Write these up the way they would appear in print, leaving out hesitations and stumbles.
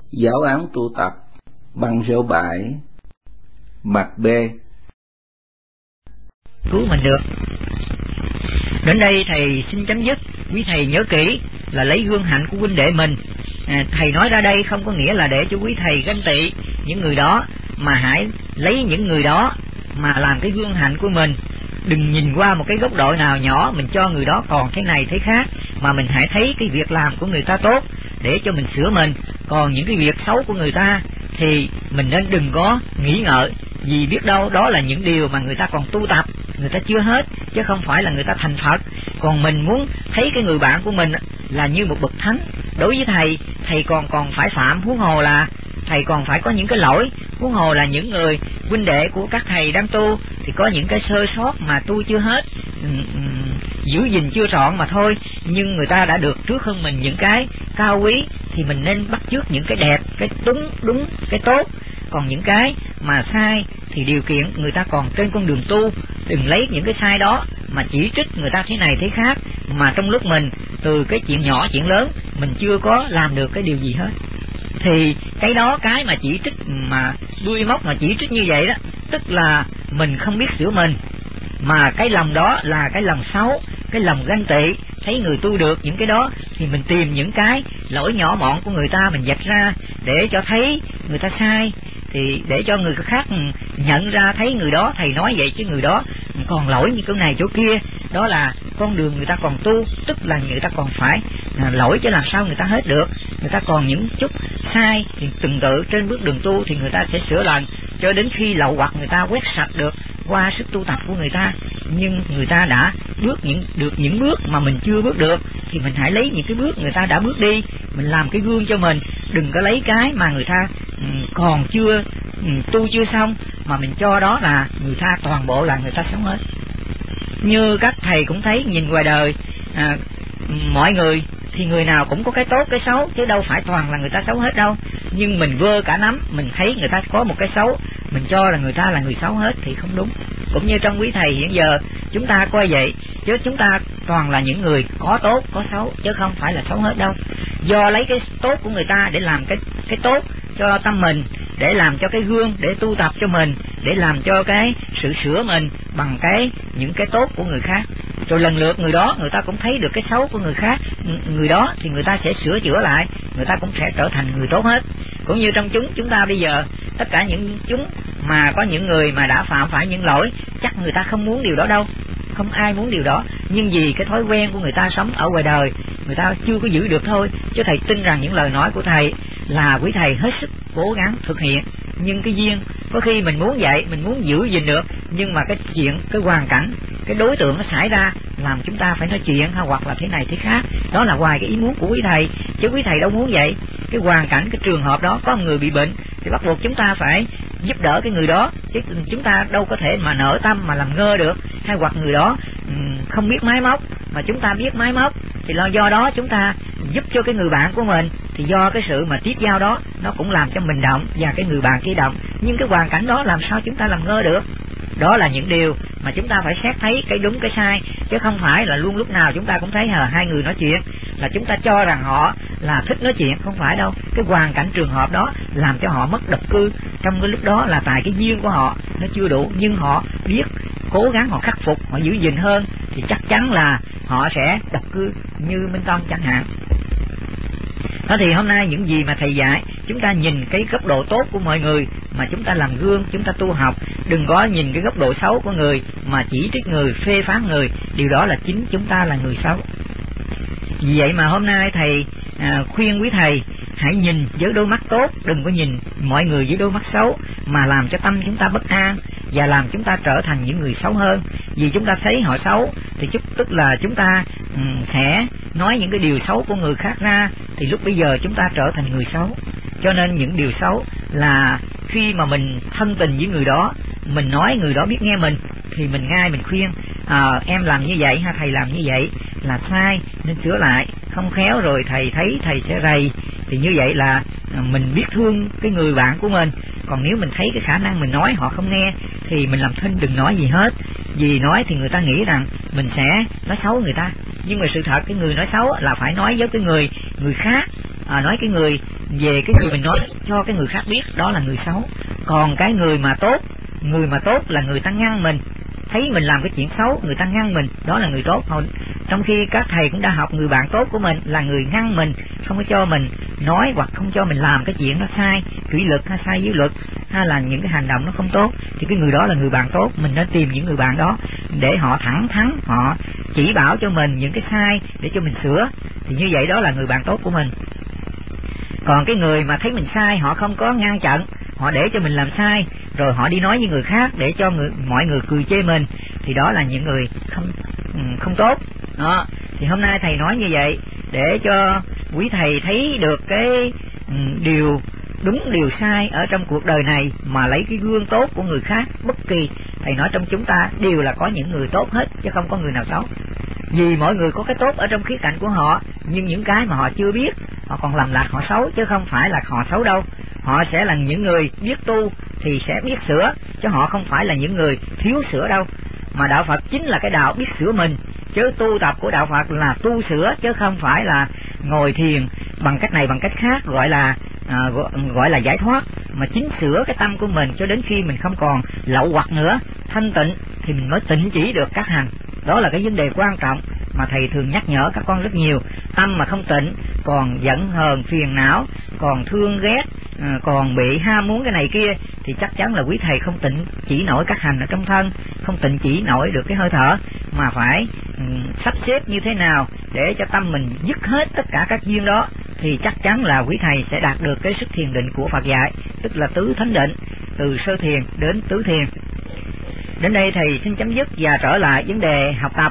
Giáo án tu tập băng số 7 mặt B. Cứu mình được. Đến đây thầy xin chấm dứt. Quý thầy nhớ kỹ là lấy gương hạnh của huynh đệ mình. Thầy nói ra đây không có nghĩa là để cho quý thầy ganh tị những người đó, mà hãy lấy những người đó mà làm cái gương hạnh của mình. Đừng nhìn qua một cái góc độ nào nhỏ mình cho người đó còn thế này thế khác, mà mình hãy thấy cái việc làm của người ta tốt để cho mình sửa mình. Còn những cái việc xấu của người ta thì mình nên đừng có nghĩ ngợi, vì biết đâu đó là những điều mà người ta còn tu tập, người ta chưa hết, chứ không phải là người ta thành Phật. Còn mình muốn thấy cái người bạn của mình là như một bậc thánh. Đối với thầy còn phải phạm, huống hồ là thầy còn phải có những cái lỗi, huống hồ là những người huynh đệ của các thầy đang tu thì có những cái sơ sót mà tu chưa hết, giữ gìn chưa trọn mà thôi. Nhưng người ta đã được trước hơn mình những cái cao quý thì mình nên bắt chước những cái đẹp, cái đúng, cái tốt. Còn những cái mà sai thì điều kiện người ta còn trên con đường tu, đừng lấy những cái sai đó mà chỉ trích người ta thế này thế khác, mà trong lúc mình từ cái chuyện nhỏ chuyện lớn mình chưa có làm được cái điều gì hết. Thì cái đó, cái mà chỉ trích mà đuôi móc mà chỉ trích như vậy đó, tức là mình không biết sửa mình, mà cái lòng đó là cái lòng xấu, cái lòng ganh tị. Thấy người tu được những cái đó thì mình tìm những cái lỗi nhỏ mọn của người ta mình vạch ra để cho thấy người ta sai, thì để cho người khác nhận ra thấy người đó thầy nói vậy chứ người đó còn lỗi như chỗ này chỗ kia. Đó là con đường người ta còn tu, tức là người ta còn phải lỗi chứ làm sao người ta hết được. Người ta còn những chút sai thì từng tự trên bước đường tu thì người ta sẽ sửa lần cho đến khi lậu hoặc người ta quét sạch được qua sức tu tập của người ta. Nhưng người ta đã bước được những bước mà mình chưa bước được thì mình hãy lấy những cái bước người ta đã bước đi, mình làm cái gương cho mình. Đừng có lấy cái mà người ta còn chưa tu chưa xong mà mình cho đó là người ta toàn bộ là người ta sống hết. Như các thầy cũng thấy nhìn ngoài đời mọi người thì người nào cũng có cái tốt cái xấu, chứ đâu phải toàn là người ta xấu hết đâu. Nhưng mình vơ cả nắm, mình thấy người ta có một cái xấu, mình cho là người ta là người xấu hết thì không đúng. Cũng như trong quý thầy hiện giờ chúng ta coi vậy, chứ chúng ta toàn là những người có tốt có xấu, chứ không phải là xấu hết đâu. Do lấy cái tốt của người ta để làm cái tốt cho tâm mình, để làm cho cái gương, để tu tập cho mình, để làm cho cái sự sửa mình bằng những cái tốt của người khác. Rồi lần lượt người đó người ta cũng thấy được cái xấu của người khác, người đó thì người ta sẽ sửa chữa lại, người ta cũng sẽ trở thành người tốt hết. Cũng như trong chúng ta bây giờ, tất cả những chúng mà có những người mà đã phạm phải những lỗi, chắc người ta không muốn điều đó đâu, không ai muốn điều đó. Nhưng vì cái thói quen của người ta sống ở ngoài đời, người ta chưa có giữ được thôi. Chứ thầy tin rằng những lời nói của thầy là quý thầy hết sức cố gắng thực hiện. Nhưng cái duyên, có khi mình muốn vậy, mình muốn giữ gìn được, nhưng mà cái chuyện, cái hoàn cảnh, cái đối tượng nó xảy ra làm chúng ta phải nói chuyện hay hoặc là thế này thế khác. Đó là ngoài cái ý muốn của quý thầy, chứ quý thầy đâu muốn vậy. Cái hoàn cảnh, cái trường hợp đó có một người bị bệnh thì bắt buộc chúng ta phải giúp đỡ cái người đó, chứ chúng ta đâu có thể mà nở tâm mà làm ngơ được. Hay hoặc người đó không biết máy móc mà chúng ta biết máy móc thì do đó chúng ta giúp cho cái người bạn của mình, thì do cái sự mà tiếp giao đó nó cũng làm cho mình động và cái người bạn kia động. Nhưng cái hoàn cảnh đó làm sao chúng ta làm ngơ được. Đó là những điều mà chúng ta phải xét thấy cái đúng cái sai, chứ không phải là luôn lúc nào chúng ta cũng thấy hai người nói chuyện là chúng ta cho rằng họ là thích nói chuyện. Không phải đâu. Cái hoàn cảnh trường hợp đó làm cho họ mất độc cư. Trong cái lúc đó là tại cái duyên của họ nó chưa đủ, nhưng họ biết cố gắng họ khắc phục, họ giữ gìn hơn thì chắc chắn là họ sẽ độc cư như Minh Tông chẳng hạn. Đó thì hôm nay những gì mà thầy dạy, chúng ta nhìn cái góc độ tốt của mọi người mà chúng ta làm gương, chúng ta tu học. Đừng có nhìn cái góc độ xấu của người mà chỉ trích người, phê phán người. Điều đó là chính chúng ta là người xấu. Vì vậy mà hôm nay thầy khuyên quý thầy hãy nhìn với đôi mắt tốt, đừng có nhìn mọi người với đôi mắt xấu mà làm cho tâm chúng ta bất an và làm chúng ta trở thành những người xấu hơn. Vì chúng ta thấy họ xấu thì tức là chúng ta sẽ nói những cái điều xấu của người khác ra, thì lúc bây giờ chúng ta trở thành người xấu. Cho nên những điều xấu là khi mà mình thân tình với người đó, mình nói người đó biết nghe mình thì mình ngay mình khuyên em làm như vậy hay thầy làm như vậy là sai nên sửa lại. Không khéo rồi thầy thấy thầy sẽ rầy, thì như vậy là mình biết thương cái người bạn của mình. Còn nếu mình thấy cái khả năng mình nói họ không nghe thì mình làm thinh đừng nói gì hết. Vì nói thì người ta nghĩ rằng mình sẽ nói xấu người ta, nhưng mà sự thật cái người nói xấu là phải nói với cái người khác nói cái người về cái người mình nói cho cái người khác biết đó là người xấu. Còn cái người mà tốt là người ta ngăn mình, thấy mình làm cái chuyện xấu người ta ngăn mình, đó là người tốt. Trong khi các thầy cũng đã học người bạn tốt của mình là người ngăn mình, không có cho mình nói hoặc không cho mình làm cái chuyện nó sai kỷ luật hay sai giới luật hay là những cái hành động nó không tốt, thì cái người đó là người bạn tốt. Mình nên tìm những người bạn đó để họ thẳng thắn, họ chỉ bảo cho mình những cái sai để cho mình sửa, thì như vậy đó là người bạn tốt của mình. Còn cái người mà thấy mình sai họ không có ngăn chặn, họ để cho mình làm sai rồi họ đi nói với người khác để cho mọi người cười chê mình, thì đó là những người không tốt đó. Thì hôm nay thầy nói như vậy để cho quý thầy thấy được cái điều đúng điều sai ở trong cuộc đời này, mà lấy cái gương tốt của người khác. Bất kỳ thầy nói trong chúng ta đều là có những người tốt hết chứ không có người nào xấu, vì mỗi người có cái tốt ở trong khía cạnh của họ, nhưng những cái mà họ chưa biết họ còn làm lạc họ xấu, chứ không phải là họ xấu đâu. Họ sẽ là những người biết tu thì sẽ biết sửa, chứ họ không phải là những người thiếu sửa đâu. Mà đạo Phật chính là cái đạo biết sửa mình, chứ tu tập của đạo Phật là tu sửa, chứ không phải là ngồi thiền bằng cách này bằng cách khác gọi là giải thoát. Mà chính sửa cái tâm của mình cho đến khi mình không còn lậu hoặc nữa, thanh tịnh, thì mình mới tịnh chỉ được các hành. Đó là cái vấn đề quan trọng mà thầy thường nhắc nhở các con rất nhiều. Tâm mà không tịnh, còn giận hờn phiền não, còn thương ghét, còn bị ham muốn cái này kia, thì chắc chắn là quý thầy không tịnh chỉ nổi các hành ở trong thân, không tịnh chỉ nổi được cái hơi thở, mà phải sắp xếp như thế nào để cho tâm mình dứt hết tất cả các duyên đó, thì chắc chắn là quý thầy sẽ đạt được cái sức thiền định của Phật dạy, tức là tứ thánh định, từ sơ thiền đến tứ thiền. Đến đây thầy xin chấm dứt và trở lại vấn đề học tập.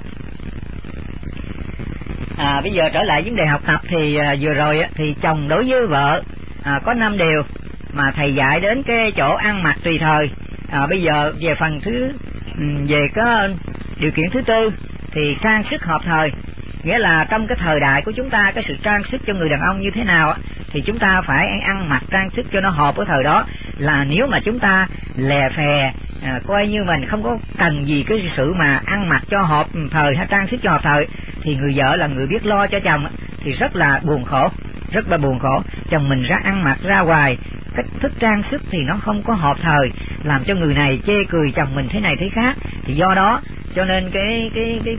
Bây giờ trở lại vấn đề học tập thì vừa rồi thì chồng đối với vợ có 5 điều mà thầy dạy đến cái chỗ ăn mặc tùy thời. Bây giờ về phần về cái điều kiện thứ tư thì trang sức hợp thời, nghĩa là trong cái thời đại của chúng ta, cái sự trang sức cho người đàn ông như thế nào thì chúng ta phải ăn mặc trang sức cho nó hợp với thời đó. Là nếu mà chúng ta lè phè coi như mình không có cần gì cái sự mà ăn mặc cho hợp thời hay trang sức cho hợp thời, thì người vợ là người biết lo cho chồng thì rất là buồn khổ. Chồng mình ra ăn mặc ra hoài, cách thức trang sức thì nó không có hợp thời, làm cho người này chê cười chồng mình thế này thế khác. Thì do đó cho nên cái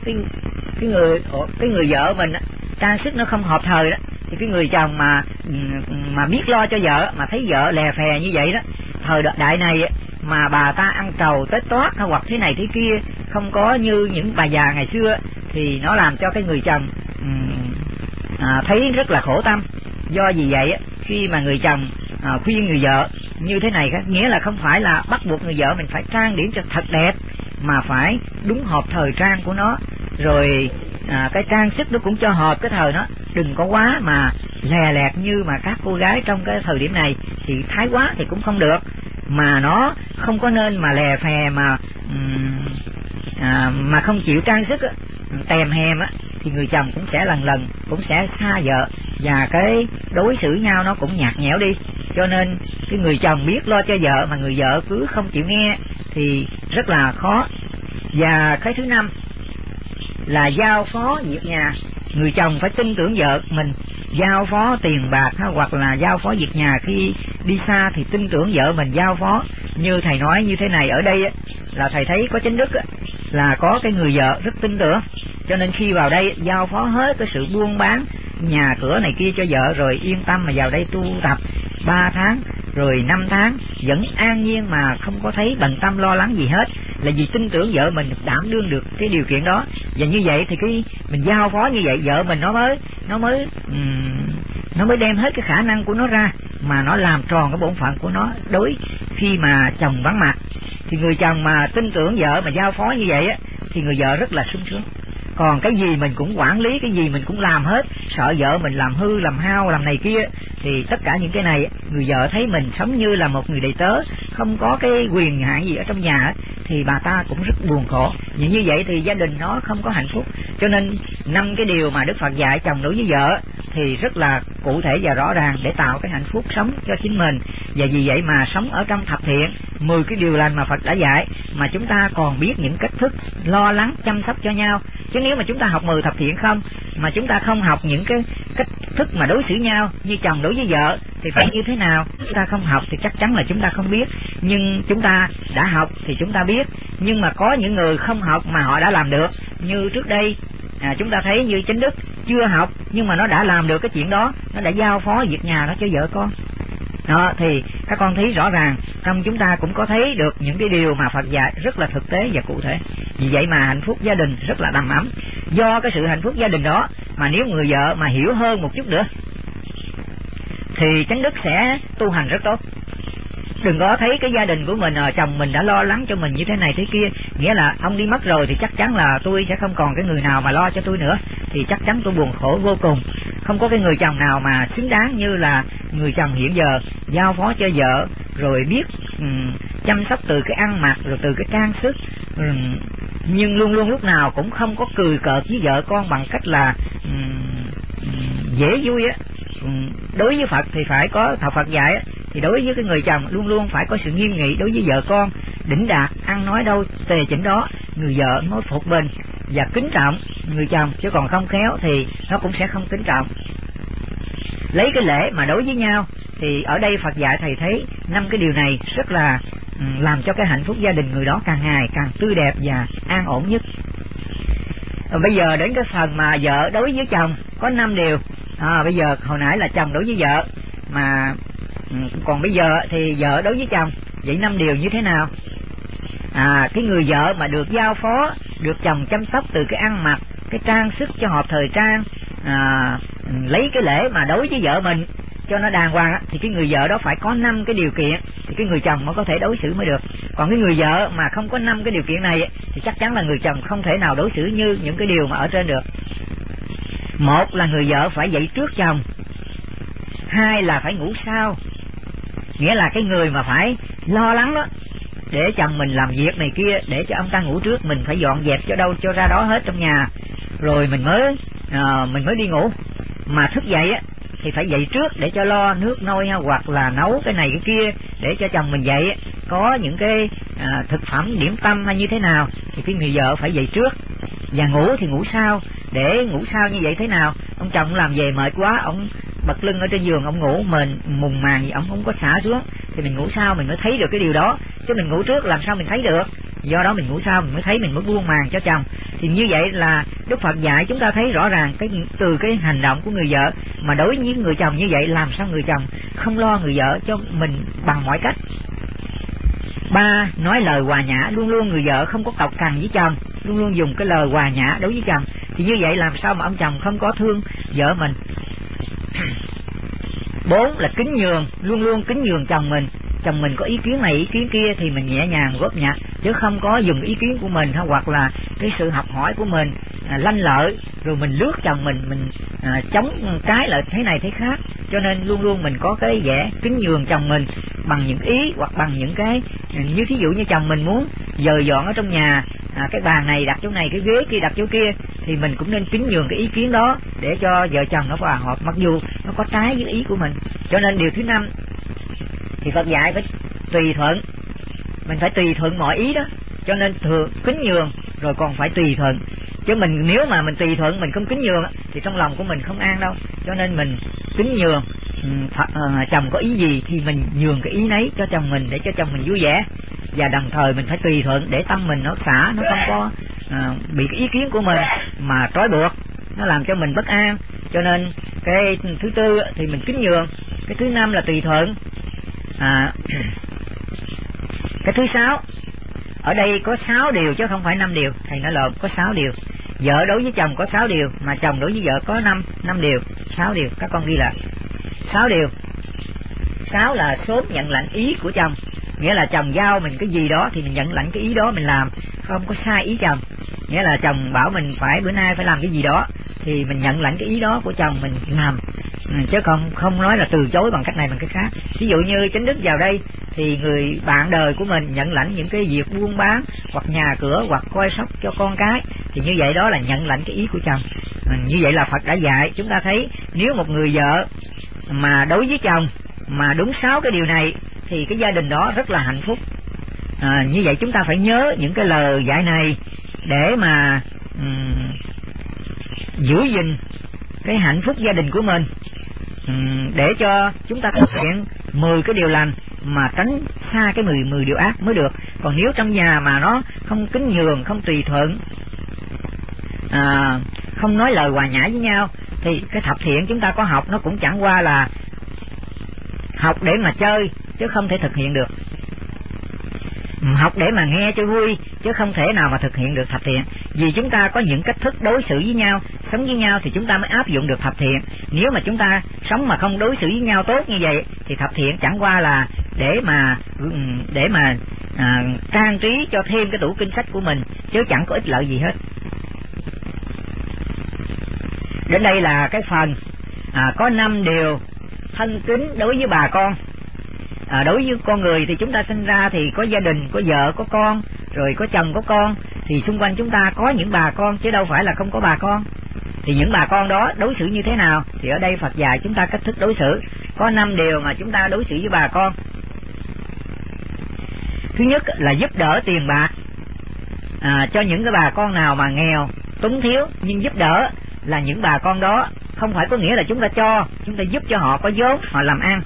người vợ mình trang sức nó không hợp thời đó, thì cái người chồng mà biết lo cho vợ, mà thấy vợ lè phè như vậy đó, thời đại này mà bà ta ăn trầu tết toát hay hoặc thế này thế kia, không có như những bà già ngày xưa, thì nó làm cho cái người chồng thấy rất là khổ tâm. Do vì vậy khi mà người chồng khuyên người vợ như thế này, nghĩa là không phải là bắt buộc người vợ mình phải trang điểm cho thật đẹp, mà phải đúng hợp thời trang của nó. Rồi cái trang sức nó cũng cho hợp cái thời nó, đừng có quá mà lè lẹt như mà các cô gái trong cái thời điểm này, thì thái quá thì cũng không được, mà nó không có nên mà lè phè mà không chịu trang sức tèm hèm thì người chồng cũng sẽ lần cũng sẽ xa vợ, và cái đối xử nhau nó cũng nhạt nhẽo đi. Cho nên cái người chồng biết lo cho vợ mà người vợ cứ không chịu nghe thì rất là khó. Và cái thứ năm là giao phó việc nhà. Người chồng phải tin tưởng vợ mình giao phó tiền bạc hoặc là giao phó việc nhà. Khi đi xa thì tin tưởng vợ mình giao phó. Như thầy nói như thế này ở đây là thầy thấy có Chánh Đức là có cái người vợ rất tin tưởng, cho nên khi vào đây giao phó hết cái sự buôn bán nhà cửa này kia cho vợ, rồi yên tâm mà vào đây tu tập 3 tháng rồi 5 tháng vẫn an nhiên mà không có thấy bận tâm lo lắng gì hết, là vì tin tưởng vợ mình đảm đương được cái điều kiện đó. Và như vậy thì cái mình giao phó như vậy, vợ mình nó mới đem hết cái khả năng của nó ra, mà nó làm tròn cái bổn phận của nó đối khi mà chồng vắng mặt. Thì người chồng mà tin tưởng vợ mà giao phó như vậy thì người vợ rất là sung sướng. Còn cái gì mình cũng quản lý, cái gì mình cũng làm hết, sợ vợ mình làm hư làm hao làm này kia, thì tất cả những cái này người vợ thấy mình sống như là một người đầy tớ, không có cái quyền hạn gì ở trong nhà, thì bà ta cũng rất buồn khổ. Như vậy thì gia đình nó không có hạnh phúc. Cho nên 5 cái điều mà Đức Phật dạy chồng đối với vợ thì rất là cụ thể và rõ ràng để tạo cái hạnh phúc sống cho chính mình. Và vì vậy mà sống ở trong thập thiện, 10 cái điều lành mà Phật đã dạy, mà chúng ta còn biết những cách thức lo lắng chăm sóc cho nhau. Chứ nếu mà chúng ta học 10 thập thiện không, mà chúng ta không học những cách thức mà đối xử nhau như chồng đối với vợ thì phải như thế nào. Chúng ta không học thì chắc chắn là chúng ta không biết, nhưng chúng ta đã học thì chúng ta biết. Nhưng mà có những người không học mà họ đã làm được, như trước đây chúng ta thấy như Chánh Đức chưa học nhưng mà nó đã làm được cái chuyện đó, nó đã giao phó việc nhà nó cho vợ con. Đó, thì các con thấy rõ ràng trong chúng ta cũng có thấy được những cái điều mà Phật dạy rất là thực tế và cụ thể. Vì vậy mà hạnh phúc gia đình rất là đầm ấm. Do cái sự hạnh phúc gia đình đó mà nếu người vợ mà hiểu hơn một chút nữa thì Chánh Đức sẽ tu hành rất tốt. Đừng có thấy cái gia đình của mình, chồng mình đã lo lắng cho mình như thế này thế kia, nghĩa là ông đi mất rồi thì chắc chắn là tôi sẽ không còn cái người nào mà lo cho tôi nữa, thì chắc chắn tôi buồn khổ vô cùng. Không có cái người chồng nào mà xứng đáng như là người chồng hiện giờ, giao phó cho vợ, rồi biết chăm sóc từ cái ăn mặc, rồi từ cái trang sức, nhưng luôn luôn lúc nào cũng không có cười cợt với vợ con bằng cách là dễ vui á. Đối với Phật thì phải có Phật dạy á, thì đối với cái người chồng luôn luôn phải có sự nghiêm nghị đối với vợ con, đỉnh đạt, ăn nói đâu tề chỉnh đó, người vợ mới phục bình và kính trọng người chồng, chứ còn không khéo thì nó cũng sẽ không kính trọng. Lấy cái lễ mà đối với nhau thì ở đây Phật dạy thầy thấy 5 cái điều này rất là làm cho cái hạnh phúc gia đình người đó càng ngày càng tươi đẹp và an ổn nhất. Bây giờ đến cái phần mà vợ đối với chồng có 5 điều. Bây giờ hồi nãy là chồng đối với vợ, mà còn bây giờ thì vợ đối với chồng. Vậy 5 điều như thế nào? Cái người vợ mà được giao phó, được chồng chăm sóc từ cái ăn mặc, cái trang sức cho hợp thời trang, lấy cái lễ mà đối với vợ mình cho nó đàng hoàng, thì cái người vợ đó phải có 5 cái điều kiện thì cái người chồng mới có thể đối xử mới được. Còn cái người vợ mà không có 5 cái điều kiện này thì chắc chắn là người chồng không thể nào đối xử như những cái điều mà ở trên được. Một là người vợ phải dậy trước chồng. 2 là phải ngủ sau, nghĩa là cái người mà phải lo lắng đó để chồng mình làm việc này kia, để cho ông ta ngủ trước, mình phải dọn dẹp cho đâu cho ra đó hết trong nhà, rồi mình mới đi ngủ. Mà thức dậy á thì phải dậy trước để cho lo nước nôi hoặc là nấu cái này cái kia để cho chồng mình dậy có những cái thực phẩm điểm tâm hay như thế nào, thì cái người vợ phải dậy trước. Và ngủ thì ngủ sau. Để ngủ sau như vậy thế nào? Ông chồng làm về mệt quá, ông bật lưng ở trên giường, ông ngủ, mình mùng màng gì ông không có xả xuống, thì mình ngủ sau mình mới thấy được cái điều đó, chứ mình ngủ trước làm sao mình thấy được. Do đó mình ngủ sau mình mới thấy, mình mới buông màng cho chồng. Thì như vậy là Đức Phật dạy chúng ta thấy rõ ràng từ cái hành động của người vợ mà đối với người chồng như vậy, làm sao người chồng không lo người vợ cho mình bằng mọi cách. 3. Nói lời hòa nhã, luôn luôn người vợ không có cọc cằn với chồng, luôn luôn dùng cái lời hòa nhã đối với chồng. Thì như vậy làm sao mà ông chồng không có thương vợ mình. 4 là kính nhường, luôn luôn kính nhường chồng mình. Chồng mình có ý kiến này ý kiến kia thì mình nhẹ nhàng góp nhặt, chứ không có dùng ý kiến của mình hoặc là cái sự học hỏi của mình lanh lợi, rồi mình lướt chồng mình chống trái lại thế này thế khác. Cho nên luôn luôn mình có cái vẻ kính nhường chồng mình bằng những ý hoặc bằng những cái, như thí dụ như chồng mình muốn dời dọn ở trong nhà, cái bàn này đặt chỗ này, cái ghế kia đặt chỗ kia, thì mình cũng nên kính nhường cái ý kiến đó để cho vợ chồng nó hòa hợp, mặc dù nó có trái với ý của mình. Cho nên điều thứ 5 thì Phật dạy phải tùy thuận, mình phải tùy thuận mọi ý đó. Cho nên thường kính nhường rồi còn phải tùy thuận, chứ mình nếu mà mình tùy thuận mình không kính nhường thì trong lòng của mình không an đâu. Cho nên mình kính nhường, chồng có ý gì thì mình nhường cái ý nấy cho chồng mình để cho chồng mình vui vẻ, và đồng thời mình phải tùy thuận để tâm mình nó xả, nó không có bị cái ý kiến của mình mà trói buộc, nó làm cho mình bất an. Cho nên cái thứ 4 thì mình kính nhường. Cái thứ 5 là tùy thuận. Cái thứ 6, ở đây có 6 điều chứ không phải 5 điều, thầy nói lộn, có 6 điều. Vợ đối với chồng có 6 điều, mà chồng đối với vợ có 5 điều, 6 điều, các con ghi lại. 6 điều. 6 là sớm nhận lãnh ý của chồng, nghĩa là chồng giao mình cái gì đó thì mình nhận lãnh cái ý đó mình làm, không có sai ý chồng. Nghĩa là chồng bảo mình phải bữa nay phải làm cái gì đó thì mình nhận lãnh cái ý đó của chồng mình làm, chứ không nói là từ chối bằng cách này bằng cách khác. Ví dụ như Chánh Đức vào đây thì người bạn đời của mình nhận lãnh những cái việc buôn bán hoặc nhà cửa hoặc coi sóc cho con cái, thì như vậy đó là nhận lãnh cái ý của chồng. Như vậy là Phật đã dạy chúng ta thấy nếu một người vợ mà đối với chồng mà đúng 6 cái điều này thì cái gia đình đó rất là hạnh phúc. Như vậy chúng ta phải nhớ những cái lời dạy này để mà giữ gìn cái hạnh phúc gia đình của mình, để cho chúng ta thực hiện 10 cái điều lành mà tránh xa cái 10 điều ác mới được. Còn nếu trong nhà mà nó không kính nhường, không tùy thuận, không nói lời hòa nhã với nhau, thì cái thập thiện chúng ta có học nó cũng chẳng qua là học để mà chơi, chứ không thể thực hiện được. Học để mà nghe cho vui, chứ không thể nào mà thực hiện được thập thiện. Vì chúng ta có những cách thức đối xử với nhau, sống với nhau thì chúng ta mới áp dụng được thập thiện. Nếu mà chúng ta sống mà không đối xử với nhau tốt như vậy thì thập thiện chẳng qua là để mà trang trí cho thêm cái tủ kinh sách của mình, chứ chẳng có ích lợi gì hết. Đến đây là cái phần có 5 điều thân kính đối với bà con. Đối với con người thì chúng ta sinh ra thì có gia đình, có vợ, có con, rồi có chồng, có con, thì xung quanh chúng ta có những bà con chứ đâu phải là không có bà con. Thì những bà con đó đối xử như thế nào thì ở đây Phật dạy chúng ta cách thức đối xử. Có 5 điều mà chúng ta đối xử với bà con. Thứ nhất là giúp đỡ tiền bạc cho những cái bà con nào mà nghèo, túng thiếu. Nhưng giúp đỡ là những bà con đó không phải có nghĩa là chúng ta cho, chúng ta giúp cho họ có vốn họ làm ăn.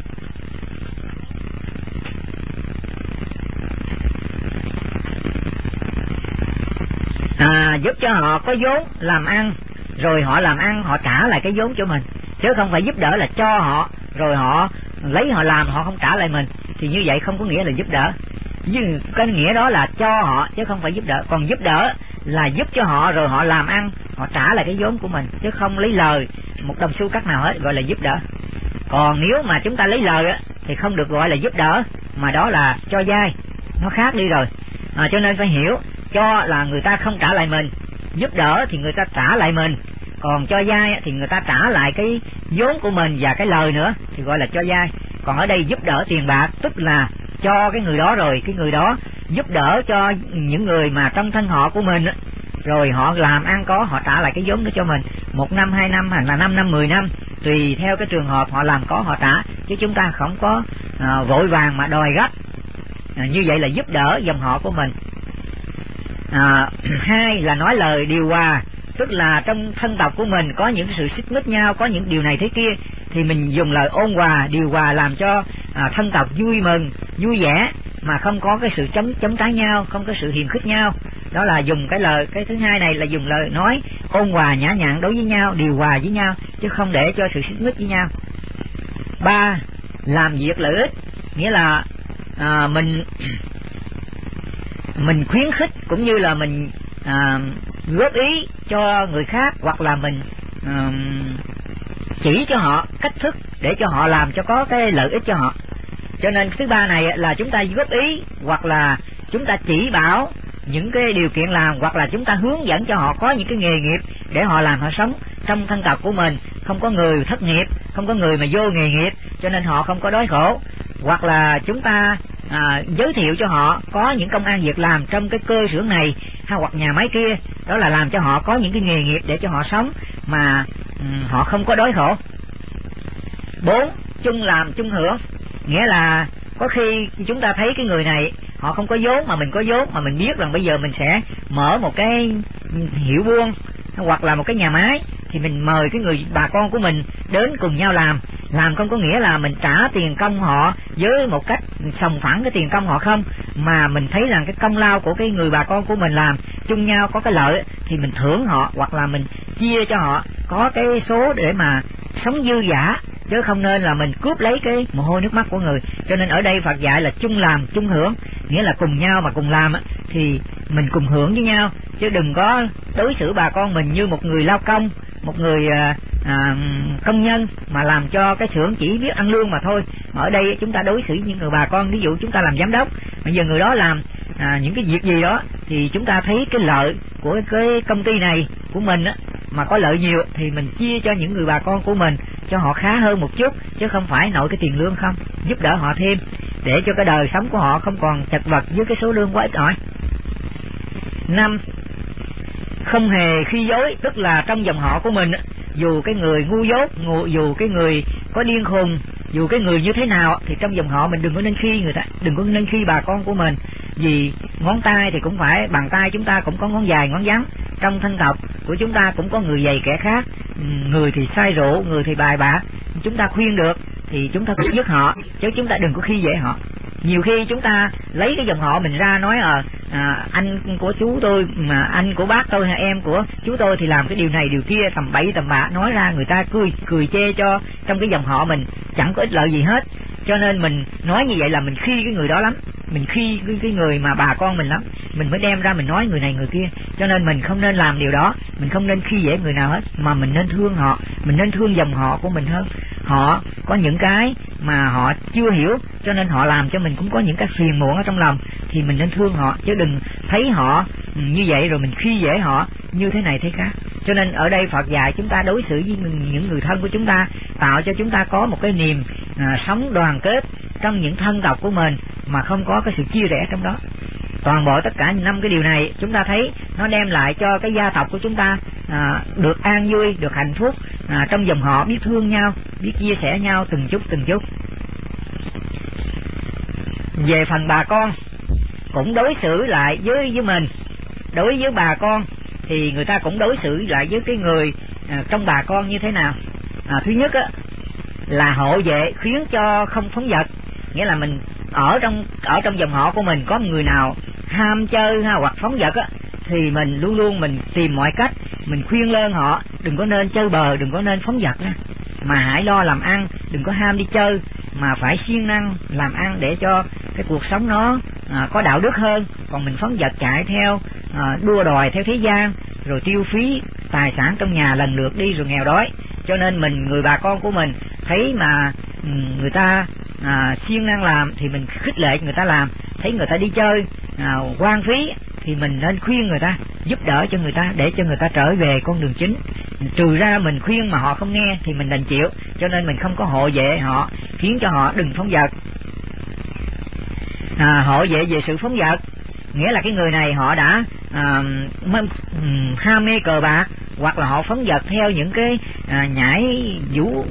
Giúp cho họ có vốn làm ăn, rồi họ làm ăn họ trả lại cái vốn cho mình, chứ không phải giúp đỡ là cho họ rồi họ lấy họ làm họ không trả lại mình, thì như vậy không có nghĩa là giúp đỡ. Nhưng cái nghĩa đó là cho họ chứ không phải giúp đỡ. Còn giúp đỡ là giúp cho họ rồi họ làm ăn, họ trả lại cái vốn của mình, chứ không lấy lời một đồng xu cắt nào hết, gọi là giúp đỡ. Còn nếu mà chúng ta lấy lời thì không được gọi là giúp đỡ, mà đó là cho vay, nó khác đi rồi. Cho nên phải hiểu, cho là người ta không trả lại mình, giúp đỡ thì người ta trả lại mình. Còn cho vay thì người ta trả lại cái vốn của mình và cái lời nữa, thì gọi là cho vay. Còn ở đây giúp đỡ tiền bạc tức là cho cái người đó, rồi cái người đó giúp đỡ cho những người mà trong thân họ của mình, rồi họ làm ăn có, họ trả lại cái vốn đó cho mình 1 năm, 2 năm, hoặc là 5 năm, 10 năm, tùy theo cái trường hợp họ làm có họ trả, chứ chúng ta không có vội vàng mà đòi gấp. Như vậy là giúp đỡ dòng họ của mình. Hai là nói lời điều hòa, tức là trong thân tộc của mình có những sự xích mích nhau, có những điều này thế kia, thì mình dùng lời ôn hòa, điều hòa làm cho thân tộc vui mừng, vui vẻ, mà không có cái sự chống trái nhau, không có sự hiềm khích nhau. Đó là dùng cái lời, cái thứ hai này là dùng lời nói ôn hòa nhã nhặn đối với nhau, điều hòa với nhau, chứ không để cho sự xích mích với nhau. Ba, làm việc lợi ích, nghĩa là mình khuyến khích cũng như là mình góp ý cho người khác, hoặc là mình chỉ cho họ cách thức để cho họ làm cho có cái lợi ích cho họ. Cho nên thứ ba này là chúng ta góp ý, hoặc là chúng ta chỉ bảo những cái điều kiện làm, hoặc là chúng ta hướng dẫn cho họ có những cái nghề nghiệp để họ làm, họ sống trong thân tộc của mình, không có người thất nghiệp, không có người mà vô nghề nghiệp, cho nên họ không có đói khổ. Hoặc là chúng ta giới thiệu cho họ có những công ăn việc làm trong cái cơ xưởng này hay hoặc nhà máy kia, đó là làm cho họ có những cái nghề nghiệp để cho họ sống mà họ không có đói khổ. 4, chung làm chung hưởng, nghĩa là có khi chúng ta thấy cái người này họ không có vốn mà mình có vốn, mà mình biết rằng bây giờ mình sẽ mở một cái hiệu buôn hoặc là một cái nhà máy, thì mình mời cái người bà con của mình đến cùng nhau làm không có nghĩa là mình trả tiền công họ với một cách sòng phẳng cái tiền công họ không, mà mình thấy rằng cái công lao của cái người bà con của mình làm chung nhau có cái lợi thì mình thưởng họ, hoặc là mình chia cho họ có cái số để mà sống dư dả, chứ không nên là mình cướp lấy cái mồ hôi nước mắt của người. Cho nên ở đây Phật dạy là chung làm chung hưởng, nghĩa là cùng nhau mà cùng làm thì mình cùng hưởng với nhau, chứ đừng có đối xử bà con mình như một người lao công, một người công nhân mà làm cho cái xưởng chỉ biết ăn lương mà thôi. Mà ở đây chúng ta đối xử với những người bà con, ví dụ chúng ta làm giám đốc, bây giờ người đó làm những cái việc gì đó thì chúng ta thấy cái lợi của cái công ty này của mình mà có lợi nhiều thì mình chia cho những người bà con của mình cho họ khá hơn một chút, chứ không phải nội cái tiền lương không, giúp đỡ họ thêm để cho cái đời sống của họ không còn chật vật với cái số lương quá ít ỏi. 5, không hề khi dối, tức là trong dòng họ của mình dù cái người ngu dốt, dù cái người có điên khùng, dù cái người như thế nào thì trong dòng họ mình đừng có nên khi người ta, đừng có nên khi bà con của mình. Vì ngón tay thì cũng phải, bàn tay chúng ta cũng có ngón dài ngón ngắn, trong thân tộc của chúng ta cũng có người dày kẻ khác, người thì say rượu, người thì bài bạc, chúng ta khuyên được thì chúng ta cũng giúp họ, chứ chúng ta đừng có khi dễ họ. Nhiều khi chúng ta lấy cái dòng họ mình ra nói anh của chú tôi, mà anh của bác tôi hay em của chú tôi thì làm cái điều này điều kia tầm bậy tầm bạ, nói ra người ta cười chê cho trong cái dòng họ mình chẳng có ích lợi gì hết. Cho nên mình nói như vậy là mình khi cái người đó lắm, mình khi cái người mà bà con mình lắm, mình mới đem ra mình nói người này người kia. Cho nên mình không nên làm điều đó, mình không nên khi dễ người nào hết, mà mình nên thương họ, mình nên thương dòng họ của mình hơn. Họ có những cái mà họ chưa hiểu, cho nên họ làm cho mình cũng có những cái phiền muộn ở trong lòng, thì mình nên thương họ, chứ đừng thấy họ như vậy rồi mình khi dễ họ như thế này thế khác. Cho nên ở đây Phật dạy chúng ta đối xử với những người thân của chúng ta, tạo cho chúng ta có một cái niềm sống đoàn kết trong những thân tộc của mình, mà không có cái sự chia rẽ trong đó. Toàn bộ tất cả 5 cái điều này chúng ta thấy nó đem lại cho cái gia tộc của chúng ta được an vui, được hạnh phúc, trong dòng họ biết thương nhau, biết chia sẻ nhau từng chút từng chút. Về phần bà con cũng đối xử lại với mình. Đối với bà con thì người ta cũng đối xử lại với cái người trong bà con như thế nào. Thứ nhất là hộ vệ khuyến cho không phóng dật, nghĩa là mình ở trong dòng họ của mình có người nào ham chơi hoặc phóng dật thì mình luôn luôn mình tìm mọi cách mình khuyên lơn họ đừng có nên chơi bờ, đừng có nên phóng dật mà hãy lo làm ăn, đừng có ham đi chơi, mà phải siêng năng làm ăn để cho cái cuộc sống nó có đạo đức hơn. Còn mình phóng dật chạy theo đua đòi theo thế gian, rồi tiêu phí tài sản trong nhà lần lượt đi rồi nghèo đói. Cho nên người bà con của mình thấy mà người ta siêng năng làm thì mình khích lệ người ta làm, thấy người ta đi chơi hoang phí thì mình nên khuyên người ta, giúp đỡ cho người ta để cho người ta trở về con đường chính. Trừ ra mình khuyên mà họ không nghe thì mình đành chịu, cho nên mình không có hộ vệ họ, khiến cho họ đừng phóng dật. Hộ vệ về sự phóng dật nghĩa là cái người này họ đã ham mê cờ bạc, hoặc là họ phóng dật theo những cái nhảy vũ,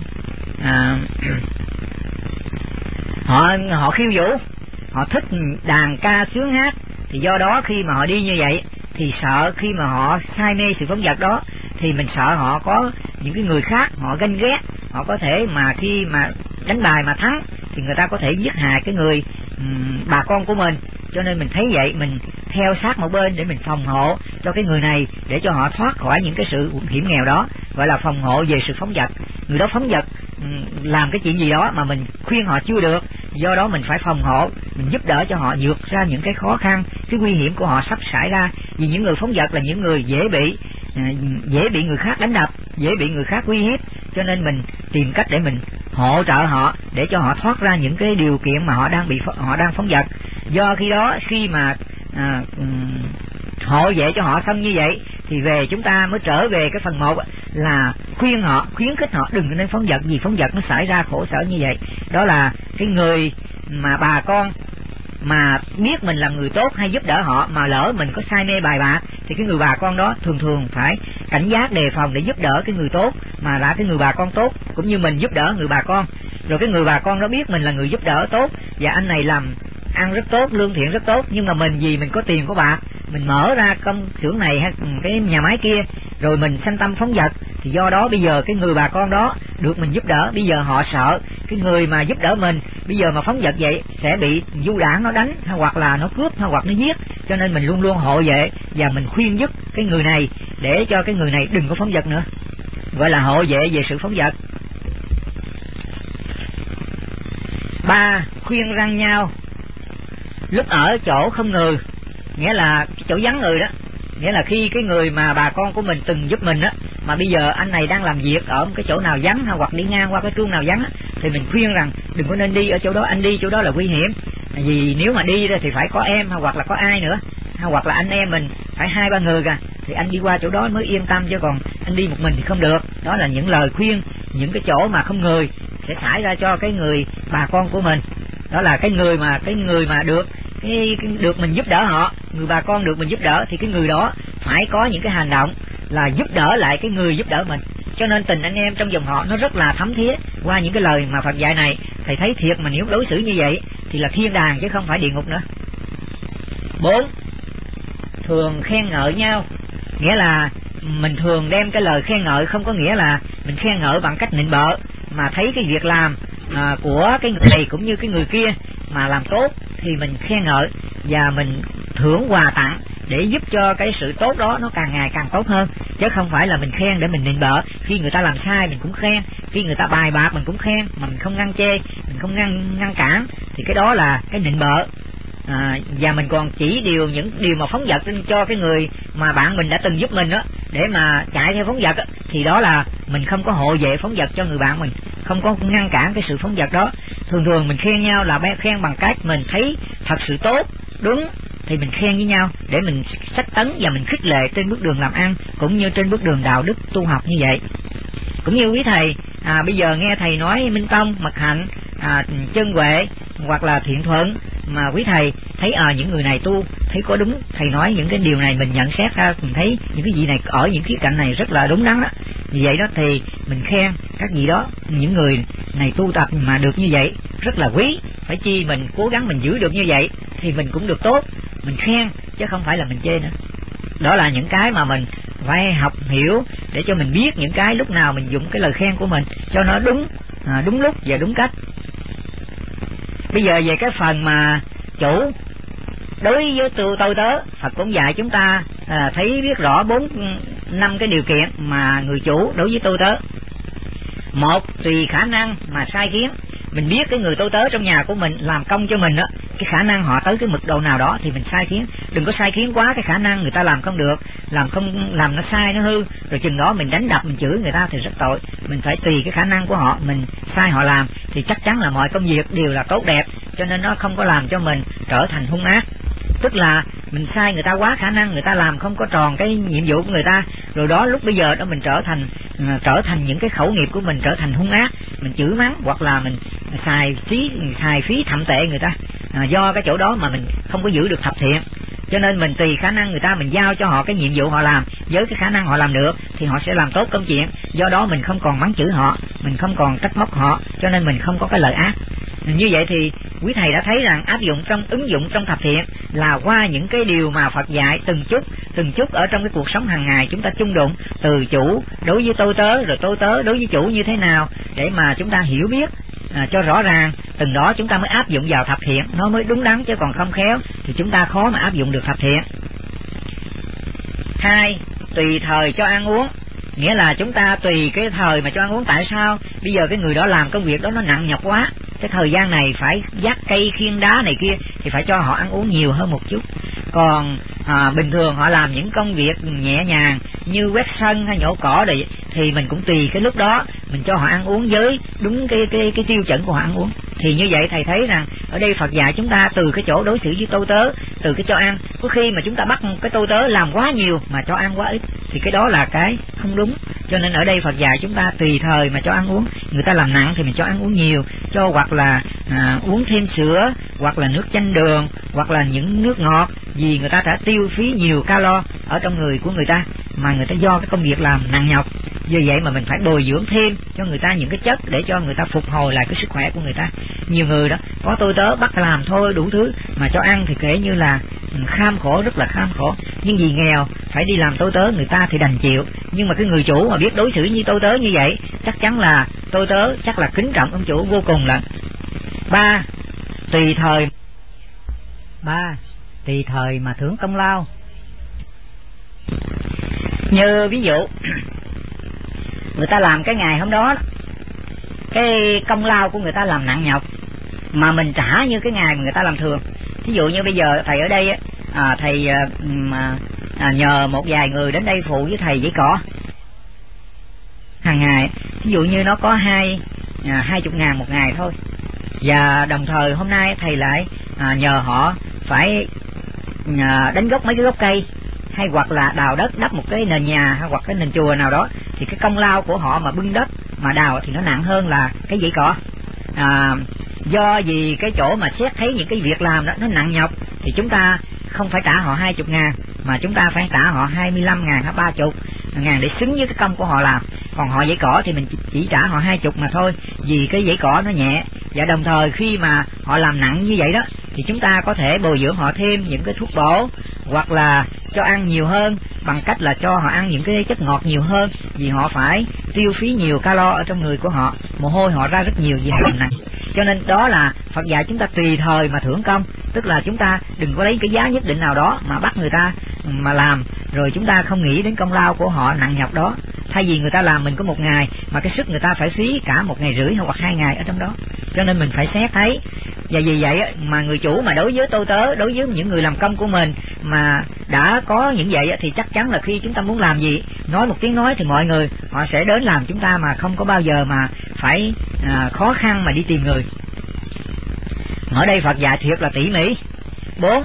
họ khiêu vũ, họ thích đàn ca sướng hát, thì do đó khi mà họ đi như vậy thì sợ khi mà họ say mê sự phóng dật đó thì mình sợ họ có những cái người khác họ ganh ghét, họ có thể mà khi mà đánh bài mà thắng thì người ta có thể giết hại cái người bà con của mình. Cho nên mình thấy vậy mình theo sát một bên để mình phòng hộ cho cái người này, để cho họ thoát khỏi những cái sự hiểm nghèo đó, gọi là phòng hộ về sự phóng dật. Người đó phóng dật làm cái chuyện gì đó mà mình khuyên họ chưa được, do đó mình phải phòng hộ, mình giúp đỡ cho họ vượt ra những cái khó khăn, cái nguy hiểm của họ sắp xảy ra. Vì những người phóng dật là những người dễ bị người khác đánh đập, dễ bị người khác uy hiếp, cho nên mình tìm cách để mình hỗ trợ họ để cho họ thoát ra những cái điều kiện mà họ đang phóng dật. Do khi đó khi mà hộ vệ cho họ xong như vậy thì về chúng ta mới trở về cái phần 1 là khuyên họ, khuyến khích họ đừng nên phóng dật, vì phóng dật nó xảy ra khổ sở như vậy. Đó là cái người mà bà con mà biết mình là người tốt hay giúp đỡ họ, mà lỡ mình có say mê bài bạc thì cái người bà con đó thường phải cảnh giác đề phòng để giúp đỡ cái người tốt, mà là cái người bà con tốt, cũng như mình giúp đỡ người bà con. Rồi cái người bà con đó biết mình là người giúp đỡ tốt, và anh này làm ăn rất tốt, lương thiện rất tốt, nhưng mà mình vì mình có tiền có bạc, mình mở ra công xưởng này hay cái nhà máy kia, rồi mình sanh tâm phóng dật, thì do đó bây giờ cái người bà con đó được mình giúp đỡ, bây giờ họ sợ cái người mà giúp đỡ mình bây giờ mà phóng dật vậy sẽ bị du đảng nó đánh, hoặc là nó cướp, hoặc nó giết. Cho nên mình luôn luôn hộ vệ và mình khuyên giúp cái người này để cho cái người này đừng có phóng dật nữa, gọi là hộ vệ về sự phóng dật. 3. Khuyên răn nhau lúc ở chỗ không người, nghĩa là chỗ vắng người đó, nghĩa là khi cái người mà bà con của mình từng giúp mình á, mà bây giờ anh này đang làm việc ở một cái chỗ nào vắng hoặc đi ngang qua cái chuông nào vắng á, thì mình khuyên rằng đừng có nên đi ở chỗ đó, anh đi chỗ đó là nguy hiểm. Vì nếu mà đi thì phải có em hoặc là có ai nữa, hoặc là anh em mình phải 2-3 người kìa, thì anh đi qua chỗ đó mới yên tâm, chứ còn anh đi một mình thì không được. Đó là những lời khuyên những cái chỗ mà không người sẽ xảy ra cho cái người bà con của mình. Đó là cái người mà được được mình giúp đỡ họ, người bà con được mình giúp đỡ, thì cái người đó phải có những cái hành động là giúp đỡ lại cái người giúp đỡ mình. Cho nên tình anh em trong dòng họ nó rất là thấm thía. Qua những cái lời mà Phật dạy này, thầy thấy thiệt mà nếu đối xử như vậy thì là thiên đàng chứ không phải địa ngục nữa. 4. Thường khen ngợi nhau, nghĩa là mình thường đem cái lời khen ngợi không có nghĩa là mình khen ngợi bằng cách nịnh bợ, mà thấy cái việc làm của cái người này cũng như cái người kia mà làm tốt thì mình khen ngợi và mình thưởng quà tặng để giúp cho cái sự tốt đó nó càng ngày càng tốt hơn, chứ không phải là mình khen để mình nịnh bợ. Khi người ta làm sai mình cũng khen, khi người ta bài bạc mình cũng khen, mà mình không ngăn chê, mình không ngăn cản thì cái đó là cái nịnh bợ. Và mình còn chỉ những điều mà phóng dật cho cái người mà bạn mình đã từng giúp mình đó, để mà chạy theo phóng dật thì đó là mình không có hộ vệ phóng dật cho người bạn mình, không có ngăn cản cái sự phóng dật đó. Thường mình khen nhau là khen bằng cách mình thấy thật sự tốt, đúng thì mình khen với nhau để mình sách tấn và mình khích lệ trên bước đường làm ăn cũng như trên bước đường đạo đức tu học như vậy. Cũng như quý thầy bây giờ nghe thầy nói Minh Tông, Mật Hạnh, Chân Huệ hoặc là Thiện Thuận, mà quý thầy thấy những người này tu thấy có đúng, thầy nói những cái điều này mình nhận xét ra, mình thấy những cái gì này ở những khía cạnh này rất là đúng đắn đó. Vì vậy đó thì mình khen các vị đó, những người này tu tập mà được như vậy rất là quý, phải chi mình cố gắng mình giữ được như vậy thì mình cũng được tốt, mình khen chứ không phải là mình chê nữa. Đó là những cái mà mình phải học hiểu để cho mình biết những cái lúc nào mình dùng cái lời khen của mình cho nó đúng lúc và đúng cách. Bây giờ về cái phần mà chủ đối với tôi tớ, Phật cũng dạy chúng ta thấy biết rõ 4-5 cái điều kiện mà người chủ đối với tôi tớ. Một, tùy khả năng mà sai khiến. Mình biết cái người tôi tớ trong nhà của mình làm công cho mình đó, cái khả năng họ tới cái mực độ nào đó thì mình sai khiến. Đừng có sai khiến quá cái khả năng người ta làm không được, làm nó sai nó hư, rồi chừng đó mình đánh đập mình chửi người ta thì rất tội. Mình phải tùy cái khả năng của họ, mình sai họ làm thì chắc chắn là mọi công việc đều là tốt đẹp, cho nên nó không có làm cho mình trở thành hung ác. Tức là mình sai người ta quá khả năng, người ta làm không có tròn cái nhiệm vụ của người ta, rồi đó lúc bây giờ đó mình trở thành những cái khẩu nghiệp của mình trở thành hung ác, mình chửi mắng hoặc là mình xài phí thậm tệ người ta, do cái chỗ đó mà mình không có giữ được thập thiện. Cho nên mình tùy khả năng người ta, mình giao cho họ cái nhiệm vụ họ làm, với cái khả năng họ làm được thì họ sẽ làm tốt công chuyện. Do đó mình không còn mắng chửi họ, mình không còn trách móc họ, cho nên mình không có cái lời ác. Như vậy thì quý thầy đã thấy rằng ứng dụng trong thập thiện là qua những cái điều mà Phật dạy từng chút ở trong cái cuộc sống hàng ngày chúng ta chung đụng, từ chủ đối với tôi tớ, rồi tôi tớ đối với chủ như thế nào, để mà chúng ta hiểu biết cho rõ ràng, từng đó chúng ta mới áp dụng vào thập thiện, nó mới đúng đắn, chứ còn không khéo thì chúng ta khó mà áp dụng được thập thiện. 2, tùy thời cho ăn uống. Nghĩa là chúng ta tùy cái thời mà cho ăn uống. Tại sao? Bây giờ cái người đó làm công việc đó nó nặng nhọc quá, cái thời gian này phải vác cây khiêng đá này kia thì phải cho họ ăn uống nhiều hơn một chút. Còn bình thường họ làm những công việc nhẹ nhàng như quét sân hay nhổ cỏ thì mình cũng tùy cái lúc đó mình cho họ ăn uống với đúng cái tiêu chuẩn của họ ăn uống. Thì như vậy thầy thấy rằng ở đây Phật dạy chúng ta từ cái chỗ đối xử với tôi tớ, từ cái cho ăn. Có khi mà chúng ta bắt cái tôi tớ làm quá nhiều mà cho ăn quá ít thì cái đó là cái không đúng. Cho nên ở đây Phật dạy chúng ta tùy thời mà cho ăn uống. Người ta làm nặng thì mình cho ăn uống nhiều, cho hoặc là uống thêm sữa, hoặc là nước chanh đường, hoặc là những nước ngọt, vì người ta đã tiêu phí nhiều calo ở trong người của người ta, mà người ta do cái công việc làm nặng nhọc. Vì vậy mà mình phải bồi dưỡng thêm cho người ta những cái chất để cho người ta phục hồi lại cái sức khỏe của người ta. Nhiều người đó có tôi tớ bắt làm thôi đủ thứ mà cho ăn thì kể như là kham khổ, rất là kham khổ. Nhưng vì nghèo phải đi làm tôi tớ, người ta thì đành chịu. Nhưng mà cái người chủ mà biết đối xử như tôi tớ như vậy, chắc chắn là tôi tớ chắc là kính trọng ông chủ vô cùng lận. 3, tùy thời mà thưởng công lao. Như ví dụ người ta làm cái ngày hôm đó, cái công lao của người ta làm nặng nhọc mà mình trả như cái ngày mà người ta làm thường. Ví dụ như bây giờ thầy ở đây thầy nhờ một vài người đến đây phụ với thầy giấy cỏ hàng ngày. Ví dụ như nó có 20.000 một ngày thôi, và đồng thời hôm nay thầy lại nhờ họ phải đánh gốc mấy cái gốc cây, hay hoặc là đào đất đắp một cái nền nhà hay hoặc cái nền chùa nào đó, thì cái công lao của họ mà bưng đất mà đào thì nó nặng hơn là cái dãy cỏ. Do vì cái chỗ mà xét thấy những cái việc làm đó nó nặng nhọc thì chúng ta không phải trả họ 20.000 mà chúng ta phải trả họ 25.000 hay 30.000 để xứng với cái công của họ làm. Còn họ dãy cỏ thì mình chỉ trả họ 20 mà thôi, vì cái dãy cỏ nó nhẹ. Và đồng thời khi mà họ làm nặng như vậy đó thì chúng ta có thể bồi dưỡng họ thêm những cái thuốc bổ, hoặc là cho ăn nhiều hơn, bằng cách là cho họ ăn những cái chất ngọt nhiều hơn, vì họ phải tiêu phí nhiều calo ở trong người của họ, mồ hôi họ ra rất nhiều vì họ làm nặng. Cho nên đó là Phật dạy chúng ta tùy thời mà thưởng công, tức là chúng ta đừng có lấy cái giá nhất định nào đó mà bắt người ta mà làm, rồi chúng ta không nghĩ đến công lao của họ nặng nhọc đó. Thay vì người ta làm mình có 1 ngày mà cái sức người ta phải phí cả 1 ngày rưỡi hoặc 2 ngày ở trong đó, cho nên mình phải xét thấy. Và vì vậy mà người chủ mà đối với tôi tớ, đối với những người làm công của mình mà đã có những vậy thì chắc chắn là khi chúng ta muốn làm gì, nói một tiếng nói thì mọi người họ sẽ đến làm chúng ta, mà không có bao giờ mà phải khó khăn mà đi tìm người. Ở đây Phật dạy thiệt là tỉ mỉ. 4.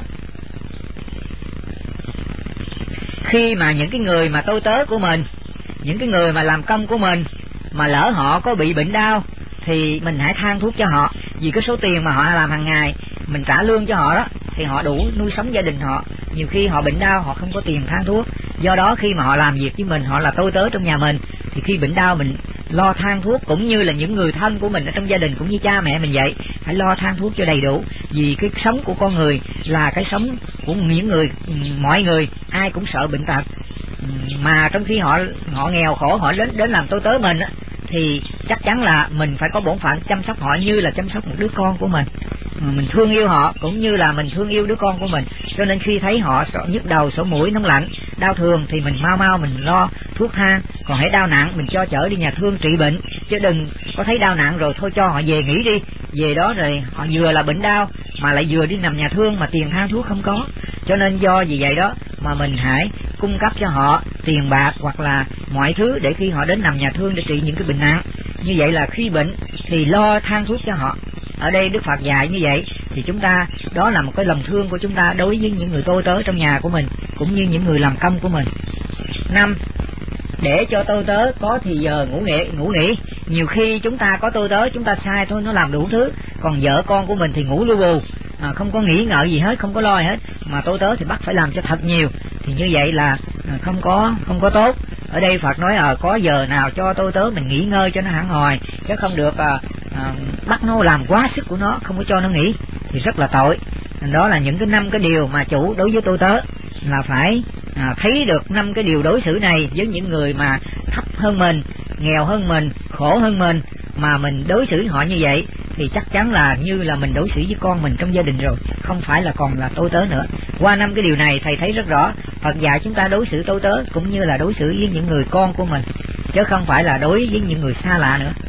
Khi mà những cái người mà tôi tớ của mình, những cái người mà làm công của mình mà lỡ họ có bị bệnh đau thì mình hãy than thuốc cho họ, vì cái số tiền mà họ làm hàng ngày mình trả lương cho họ đó thì họ đủ nuôi sống gia đình họ. Nhiều khi họ bệnh đau họ không có tiền than thuốc, do đó khi mà họ làm việc với mình, họ là tôi tớ trong nhà mình, thì khi bệnh đau mình lo than thuốc, cũng như là những người thân của mình ở trong gia đình, cũng như cha mẹ mình vậy, phải lo than thuốc cho đầy đủ. Vì cái sống của con người là cái sống của những người, mọi người ai cũng sợ bệnh tật, mà trong khi họ nghèo khổ, họ đến làm tôi tớ mình á, thì chắc chắn là mình phải có bổn phận chăm sóc họ như là chăm sóc một đứa con của mình. Mình thương yêu họ cũng như là mình thương yêu đứa con của mình. Cho nên khi thấy họ nhức đầu, sổ mũi, nóng lạnh, đau thường thì mình mau mình lo thuốc thang. Còn hãy đau nặng mình cho chở đi nhà thương trị bệnh, chứ đừng có thấy đau nặng rồi thôi cho họ về nghỉ đi. Về đó rồi họ vừa là bệnh đau mà lại vừa đi nằm nhà thương mà tiền thang thuốc không có. Cho nên do vì vậy đó mà mình hãy cung cấp cho họ tiền bạc hoặc là mọi thứ để khi họ đến nằm nhà thương để trị những cái bệnh nặng. Như vậy là khi bệnh thì lo thang thuốc cho họ. Ở đây Đức Phật dạy như vậy thì chúng ta, đó là một cái lòng thương của chúng ta đối với những người tôi tớ trong nhà của mình, cũng như những người làm công của mình. 5. Để cho tôi tớ có thì giờ ngủ nghỉ. Nhiều khi chúng ta có tôi tớ, chúng ta sai thôi, nó làm đủ thứ, còn vợ con của mình thì ngủ lu bù, không có nghĩ ngợi gì hết, không có lo gì hết, mà tôi tớ thì bắt phải làm cho thật nhiều, thì như vậy là không có tốt. Ở đây Phật nói có giờ nào cho tôi tớ mình nghỉ ngơi cho nó hẳn hồi, chứ không được bắt nó làm quá sức của nó, không có cho nó nghỉ thì rất là tội. Đó là những cái 5 cái điều mà chủ đối với tôi tớ là phải thấy được 5 cái điều đối xử này với những người mà thấp hơn mình, nghèo hơn mình, khổ hơn mình, mà mình đối xử họ như vậy thì chắc chắn là như là mình đối xử với con mình trong gia đình rồi, không phải là còn là tôi tớ nữa. Qua 5 cái điều này thầy thấy rất rõ Phật dạy chúng ta đối xử tôi tớ cũng như là đối xử với những người con của mình, chứ không phải là đối với những người xa lạ nữa.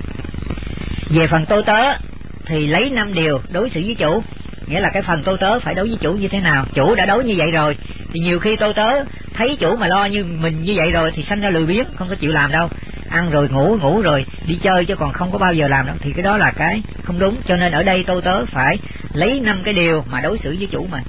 Về phần tôi tớ thì lấy 5 điều đối xử với chủ, nghĩa là cái phần tôi tớ phải đối với chủ như thế nào. Chủ đã đối như vậy rồi thì nhiều khi tôi tớ thấy chủ mà lo như mình như vậy rồi thì sanh ra lười biếng, không có chịu làm đâu, ăn rồi ngủ rồi đi chơi chứ còn không có bao giờ làm đâu, thì cái đó là cái không đúng. Cho nên ở đây tôi tớ phải lấy 5 cái điều mà đối xử với chủ mình.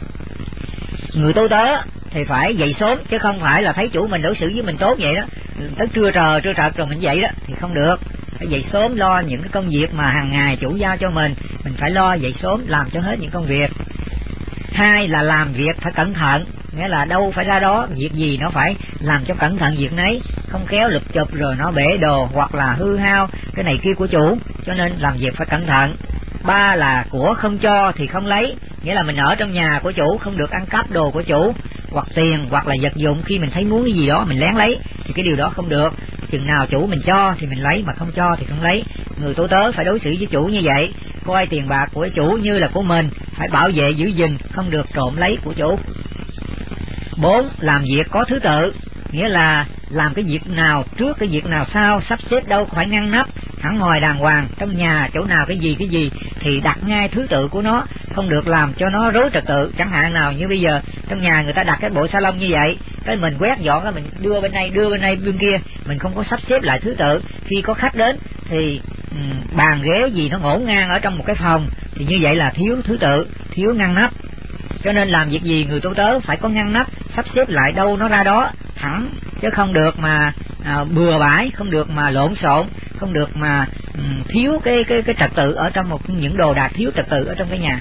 Người tôi tớ thì phải dậy sớm, chứ không phải là thấy chủ mình đối xử với mình tốt vậy đó, tới trưa trật rồi mình dậy đó thì không được. Phải dậy sớm lo những cái công việc mà hàng ngày chủ giao cho mình phải lo dậy sớm làm cho hết những công việc. 2 là làm việc phải cẩn thận, nghĩa là đâu phải ra đó, việc gì nó phải làm cho cẩn thận việc nấy, không khéo lụp chụp rồi nó bể đồ hoặc là hư hao cái này kia của chủ, cho nên làm việc phải cẩn thận. 3 là của không cho thì không lấy, nghĩa là mình ở trong nhà của chủ không được ăn cắp đồ của chủ, hoặc tiền hoặc là vật dụng, khi mình thấy muốn cái gì đó mình lén lấy thì cái điều đó không được. Chừng nào chủ mình cho thì mình lấy, mà không cho thì không lấy. Người tôi tớ phải đối xử với chủ như vậy, coi tiền bạc của chủ như là của mình, phải bảo vệ giữ gìn, không được trộm lấy của chủ. 4 làm việc có thứ tự, nghĩa là làm cái việc nào trước cái việc nào sau, sắp xếp đâu phải ngăn nắp, hẳn ngồi đàng hoàng. Trong nhà chỗ nào cái gì thì đặt ngay thứ tự của nó, không được làm cho nó rối trật tự. Chẳng hạn nào như bây giờ trong nhà người ta đặt cái bộ salon như vậy, cái mình quét dọn cái mình đưa bên này bên kia, mình không có sắp xếp lại thứ tự. Khi có khách đến thì bàn ghế gì nó ngổn ngang ở trong một cái phòng, thì như vậy là thiếu thứ tự, thiếu ngăn nắp. Cho nên làm việc gì người tôi tớ phải có ngăn nắp, sắp xếp lại đâu nó ra đó thẳng, chứ không được mà bừa bãi, không được mà lộn xộn, không được mà thiếu cái trật tự ở trong những đồ đạc, thiếu trật tự ở trong cái nhà.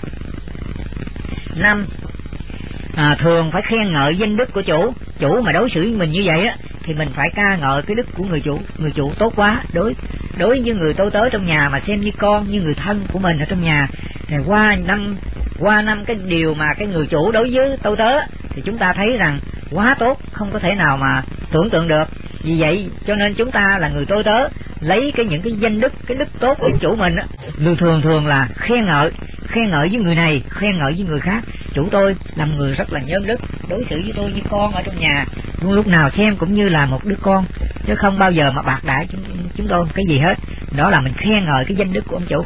5 thường phải khen ngợi danh đức của chủ. Chủ mà đối xử với mình như vậy á thì mình phải ca ngợi cái đức của người chủ. Người chủ tốt quá, đối với người tôi tớ trong nhà mà xem như con, như người thân của mình ở trong nhà. Thì qua năm cái điều mà cái người chủ đối với tôi tớ thì chúng ta thấy rằng quá tốt, không có thể nào mà tưởng tượng được. Vì vậy cho nên chúng ta là người tôi tớ lấy những cái danh đức, cái đức tốt của chủ mình á, thường là khen ngợi với người này, khen ngợi với người khác. Chủ tôi làm người rất là nhân đức, đối xử với tôi như con ở trong nhà, luôn lúc nào xem cũng như là một đứa con, chứ không bao giờ mà bạc đãi chúng tôi cái gì hết. Đó là mình khen ngợi cái danh đức của ông chủ.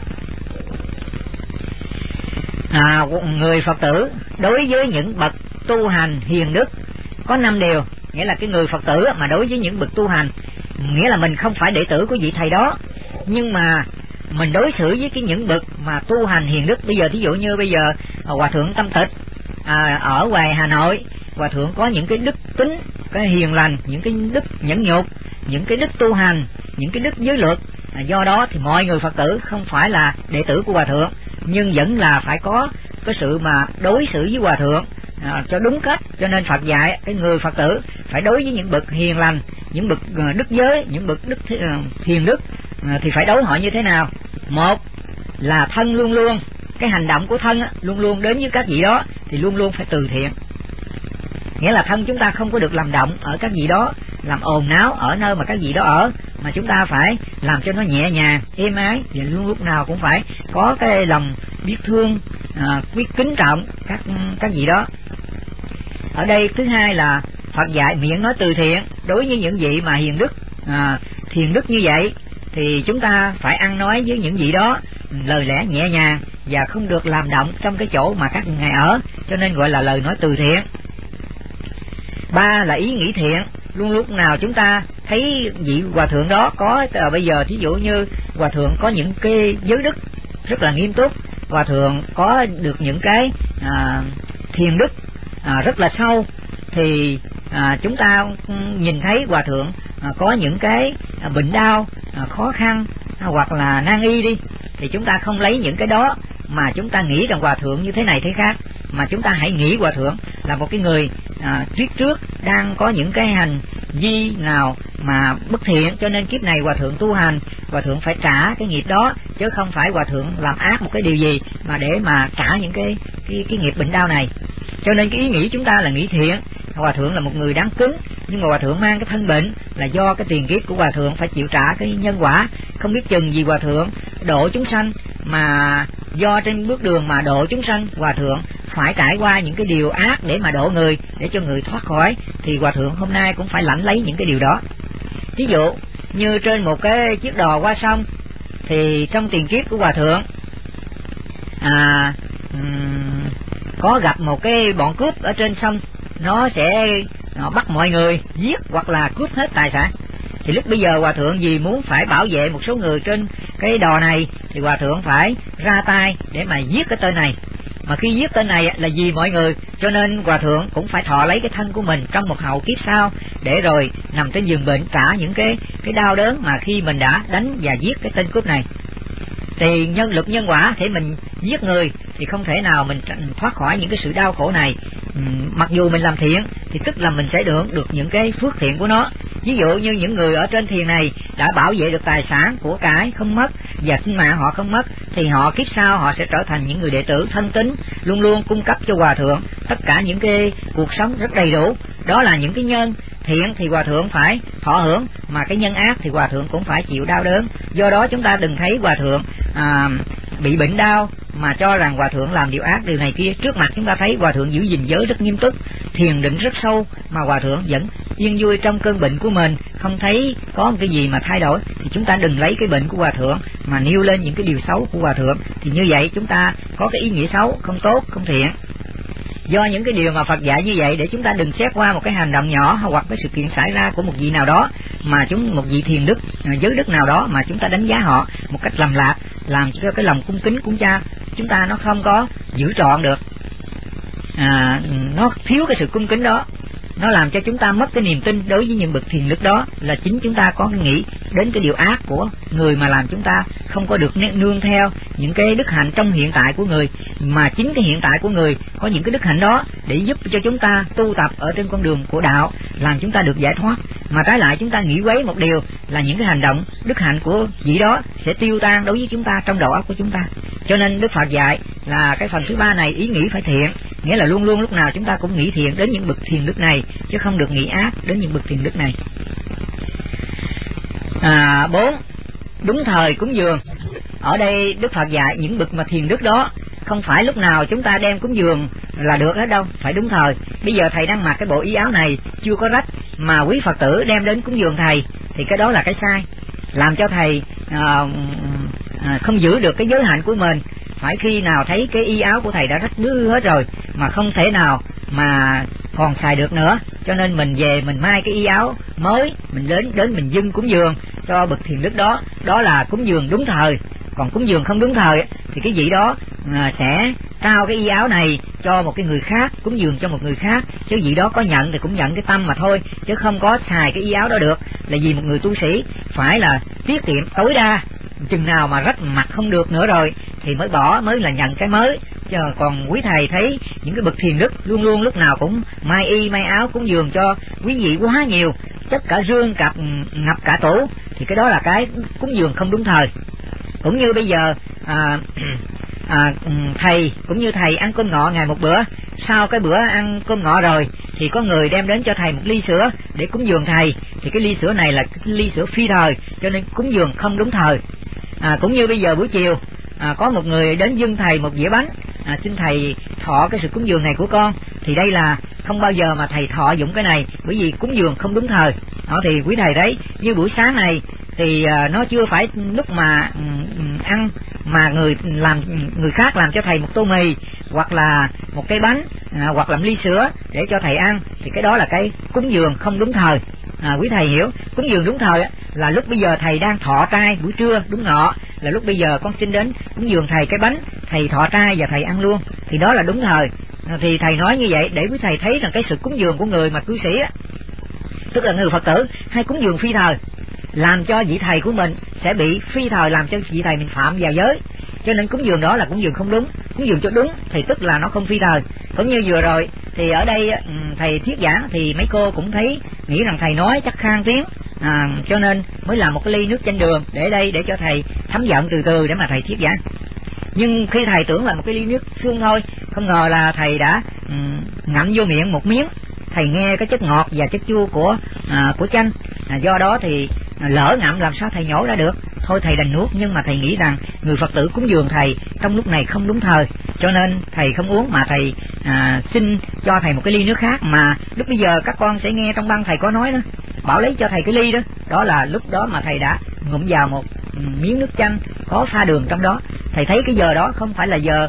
Người Phật tử đối với những bậc tu hành hiền đức có 5 điều. Nghĩa là cái người Phật tử mà đối với những bậc tu hành, nghĩa là mình không phải đệ tử của vị thầy đó, nhưng mà mình đối xử với những bậc mà tu hành hiền đức. Bây giờ thí dụ như bây giờ Hòa Thượng Tâm Tịch ở ngoài Hà Nội, Hòa Thượng có những cái đức tính, cái hiền lành, những cái đức nhẫn nhục, những cái đức tu hành, những cái đức giới luật. Do đó thì mọi người Phật tử không phải là đệ tử của Hòa Thượng, nhưng vẫn là phải có cái sự mà đối xử với Hòa Thượng cho đúng cách. Cho nên Phật dạy cái người Phật tử phải đối với những bậc hiền lành, những bậc đức giới, những bậc đức hiền đức thì phải đối họ như thế nào? Một là thân luôn luôn, cái hành động của thân luôn luôn đến với các vị đó thì luôn luôn phải từ thiện. Nghĩa là thân chúng ta không có được làm động ở các vị đó, làm ồn náo ở nơi mà các vị đó ở, mà chúng ta phải làm cho nó nhẹ nhàng, êm ái, và luôn lúc nào cũng phải có cái lòng biết thương, biết kính trọng các vị đó. Ở đây thứ hai là Phật dạy miệng nói từ thiện đối với những vị mà hiền đức, thiền đức như vậy thì chúng ta phải ăn nói với những vị đó lời lẽ nhẹ nhàng và không được làm động trong cái chỗ mà các ngài ở, cho nên gọi là lời nói từ thiện. Ba là ý nghĩ thiện, luôn lúc nào chúng ta thấy vị Hòa Thượng đó có bây giờ thí dụ như Hòa Thượng có những cái giới đức rất là nghiêm túc, Hòa Thượng có được những cái thiền đức rất là sâu, thì chúng ta nhìn thấy Hòa Thượng có những cái bệnh đau, khó khăn hoặc là nan y đi, thì chúng ta không lấy những cái đó mà chúng ta nghĩ rằng Hòa Thượng như thế này thế khác, mà chúng ta hãy nghĩ Hòa Thượng là một cái người trước đang có những cái hành vi nào mà bất thiện, cho nên kiếp này Hòa Thượng tu hành, Hòa Thượng phải trả cái nghiệp đó, chứ không phải Hòa Thượng làm ác một cái điều gì mà để mà trả những cái nghiệp bệnh đau này. Cho nên cái ý nghĩ chúng ta là nghĩ thiện. Hòa Thượng là một người đáng kính, nhưng mà Hòa Thượng mang cái thân bệnh là do cái tiền kiếp của Hòa Thượng phải chịu trả cái nhân quả. Không biết chừng gì Hòa Thượng độ chúng sanh, mà do trên bước đường mà độ chúng sanh, Hòa Thượng phải trải qua những cái điều ác để mà độ người, để cho người thoát khỏi, thì Hòa Thượng hôm nay cũng phải lãnh lấy những cái điều đó. Ví dụ như trên một cái chiếc đò qua sông, thì trong tiền kiếp của Hòa Thượng có gặp một cái bọn cướp ở trên sông, nó sẽ bắt mọi người, giết hoặc là cướp hết tài sản. Thì lúc bây giờ Hòa Thượng vì muốn phải bảo vệ một số người trên cái đò này, thì Hòa Thượng phải ra tay để mà giết cái tên này. Mà khi giết tên này là vì mọi người, cho nên Hòa Thượng cũng phải thọ lấy cái thân của mình trong một hậu kiếp sau, để rồi nằm trên giường bệnh trả những cái đau đớn mà khi mình đã đánh và giết cái tên cướp này. Thì nhân lực nhân quả thì mình giết người thì không thể nào mình thoát khỏi những cái sự đau khổ này. Mặc dù mình làm thiện thì tức là mình sẽ được những cái phước thiện của nó. Ví dụ như những người ở trên thuyền này đã bảo vệ được tài sản của cải không mất và sinh mạng họ không mất, thì họ kiếp sau họ sẽ trở thành những người đệ tử thân tín, luôn luôn cung cấp cho Hòa Thượng tất cả những cái cuộc sống rất đầy đủ. Đó là những cái nhân thiện thì Hòa Thượng phải thọ hưởng, mà cái nhân ác thì Hòa Thượng cũng phải chịu đau đớn. Do đó chúng ta đừng thấy Hòa Thượng bị bệnh đau mà cho rằng Hòa Thượng làm điều ác điều này kia. Trước mặt chúng ta thấy Hòa Thượng giữ gìn giới rất nghiêm túc, thiền định rất sâu, mà Hòa Thượng vẫn yên vui trong cơn bệnh của mình, không thấy có một cái gì mà thay đổi. Thì chúng ta đừng lấy cái bệnh của Hòa Thượng mà nêu lên những cái điều xấu của Hòa Thượng, thì như vậy chúng ta có cái ý nghĩa xấu, không tốt, không thiện. Do những cái điều mà Phật dạy như vậy, để chúng ta đừng xét qua một cái hành động nhỏ hoặc cái sự kiện xảy ra của một vị nào đó, mà một vị thiền đức, giới đức nào đó mà chúng ta đánh giá họ một cách lầm lạc, làm cho cái lòng cung kính của cha chúng ta nó không có giữ trọn được, nó thiếu cái sự cung kính đó, nó làm cho chúng ta mất cái niềm tin đối với những bậc thiền đức đó. Là chính chúng ta có nghĩ đến cái điều ác của người mà làm chúng ta không có được nương theo những cái đức hạnh trong hiện tại của người, mà chính cái hiện tại của người có những cái đức hạnh đó để giúp cho chúng ta tu tập ở trên con đường của đạo, làm chúng ta được giải thoát. Mà trái lại chúng ta nghĩ quấy một điều là những cái hành động đức hạnh của vị đó sẽ tiêu tan đối với chúng ta trong đầu óc của chúng ta. Cho nên Đức Phật dạy là cái phần thứ ba này, ý nghĩ phải thiện. nghĩa là luôn luôn lúc nào chúng ta cũng nghĩ thiện đến những bậc thiền đức này, chứ không được nghĩ ác đến những bậc thiền đức này. 4. Đúng thời cúng dường. Ở đây Đức Phật dạy những bậc mà thiền đức đó không phải lúc nào chúng ta đem cúng dường là được hết đâu, phải đúng thời. Bây giờ thầy đang mặc cái bộ y áo này chưa có rách mà quý Phật tử đem đến cúng dường thầy thì cái đó là cái sai, làm cho thầy không giữ được cái giới hạn của mình. Phải khi nào thấy cái y áo của thầy đã rách rưới hết rồi mà không thể nào mà còn xài được nữa, cho nên mình về mình may cái y áo mới, mình đến mình dâng cúng dường cho bậc thiền đức đó, đó là cúng dường đúng thời. Còn cúng dường không đúng thời thì cái vị đó sẽ trao cái y áo này cho một cái người khác, cúng dường cho một người khác, chứ vị đó có nhận thì cũng nhận cái tâm mà thôi, chứ không có xài cái y áo đó được. Là vì một người tu sĩ phải là tiết kiệm tối đa, chừng nào mà rách mặc không được nữa rồi thì mới bỏ, mới là nhận cái mới. Chứ còn quý thầy thấy những cái bậc thiền đức luôn luôn lúc nào cũng may y may áo cúng dường cho quý vị quá nhiều, tất cả rương cặp ngập cả tủ, thì cái đó là cái cúng dường không đúng thời. Cũng như bây giờ thầy cũng như thầy ăn cơm ngọ ngày một bữa, sau cái bữa ăn cơm ngọ rồi thì có người đem đến cho thầy một ly sữa để cúng dường thầy, thì cái ly sữa này là cái ly sữa phi thời, cho nên cúng dường không đúng thời. Cũng như bây giờ buổi chiều có một người đến dâng thầy một dĩa bánh, xin thầy thọ cái sự cúng dường này của con, thì đây là không bao giờ mà thầy thọ dụng cái này, bởi vì cúng dường không đúng thời. Đó thì quý thầy thấy như buổi sáng này thì nó chưa phải lúc mà ăn, mà người khác làm cho thầy một tô mì hoặc là một cái bánh hoặc là một ly sữa để cho thầy ăn, thì cái đó là cái cúng dường không đúng thời. Quý thầy hiểu, cúng dường đúng thời là lúc bây giờ thầy đang thọ trai buổi trưa đúng ngọ, là lúc bây giờ con xin đến cúng dường thầy cái bánh, thầy thọ trai và thầy ăn luôn, thì đó là đúng thời. Thì thầy nói như vậy để quý thầy thấy rằng cái sự cúng dường của người mà cư sĩ tức là người Phật tử hay cúng dường phi thời, làm cho vị thầy của mình sẽ bị phi thời, làm cho vị thầy mình phạm vào giới, cho nên cúng dường đó là cúng dường không đúng. Cúng dường cho đúng thì tức là nó không phi thời. Cũng như vừa rồi thì ở đây thầy thuyết giảng thì mấy cô cũng thấy nghĩ rằng thầy nói chắc khang tiếng, cho nên mới làm một cái ly nước chanh đường để đây để cho thầy thấm giận từ từ để mà thầy thuyết giảng. Nhưng khi thầy tưởng là một cái ly nước xương thôi, không ngờ là thầy đã ngậm vô miệng một miếng, thầy nghe cái chất ngọt và chất chua của chanh, do đó thì lỡ ngậm làm sao thầy nhổ ra được. Thôi thầy đành nuốt, nhưng mà thầy nghĩ rằng người Phật tử cúng dường thầy trong lúc này không đúng thời, cho nên thầy không uống, mà thầy xin cho thầy một cái ly nước khác. Mà lúc bây giờ các con sẽ nghe trong băng thầy có nói đó, bảo lấy cho thầy cái ly đó, đó là lúc đó mà thầy đã ngụm vào một miếng nước chanh có pha đường trong đó. Thầy thấy cái giờ đó không phải là giờ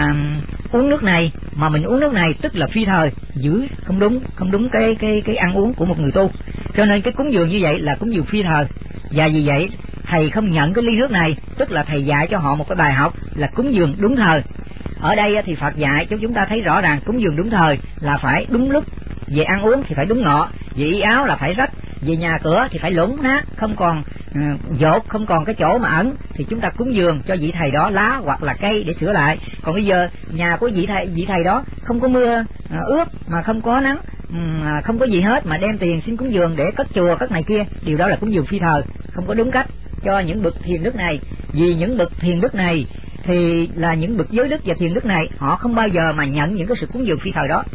uống nước này, mà mình uống nước này tức là phi thời, giữ không đúng cái ăn uống của một người tu. Cho nên cái cúng dường như vậy là cúng dường phi thời, và vì vậy thầy không nhận cái ly nước này, tức là thầy dạy cho họ một cái bài học là cúng dường đúng thời. Ở đây thì Phật dạy cho chúng ta thấy rõ ràng cúng dường đúng thời là phải đúng lúc, về ăn uống thì phải đúng ngọ, về y áo là phải rách, về nhà cửa thì phải lủng nát, không còn dột, không còn cái chỗ mà ẩn, thì chúng ta cúng dường cho vị thầy đó lá hoặc là cây để sửa lại. Còn bây giờ nhà của vị thầy đó không có mưa ướt mà không có nắng, không có gì hết, mà đem tiền xin cúng dường để cất chùa cất này kia, điều đó là cúng dường phi thời, không có đúng cách cho những bậc thiền đức này. Vì những bậc thiền đức này thì là những bậc giới đức và thiền đức này, họ không bao giờ mà nhận những cái sự cúng dường phi thời đó.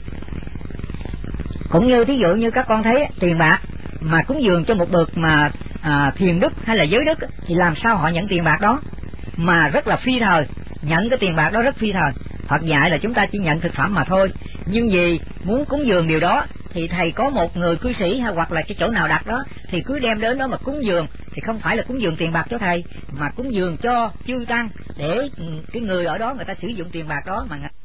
Cũng như thí dụ như các con thấy tiền bạc mà cúng dường cho một bậc mà thiền đức hay là giới đức thì làm sao họ nhận tiền bạc đó mà rất là phi thời, nhận cái tiền bạc đó rất phi thời. Phật dạy là chúng ta chỉ nhận thực phẩm mà thôi, nhưng vì muốn cúng dường điều đó thì thầy có một người cư sĩ hay hoặc là cái chỗ nào đặt đó thì cứ đem đến đó mà cúng dường, thì không phải là cúng dường tiền bạc cho thầy mà cúng dường cho chư tăng, để cái người ở đó người ta sử dụng tiền bạc đó mà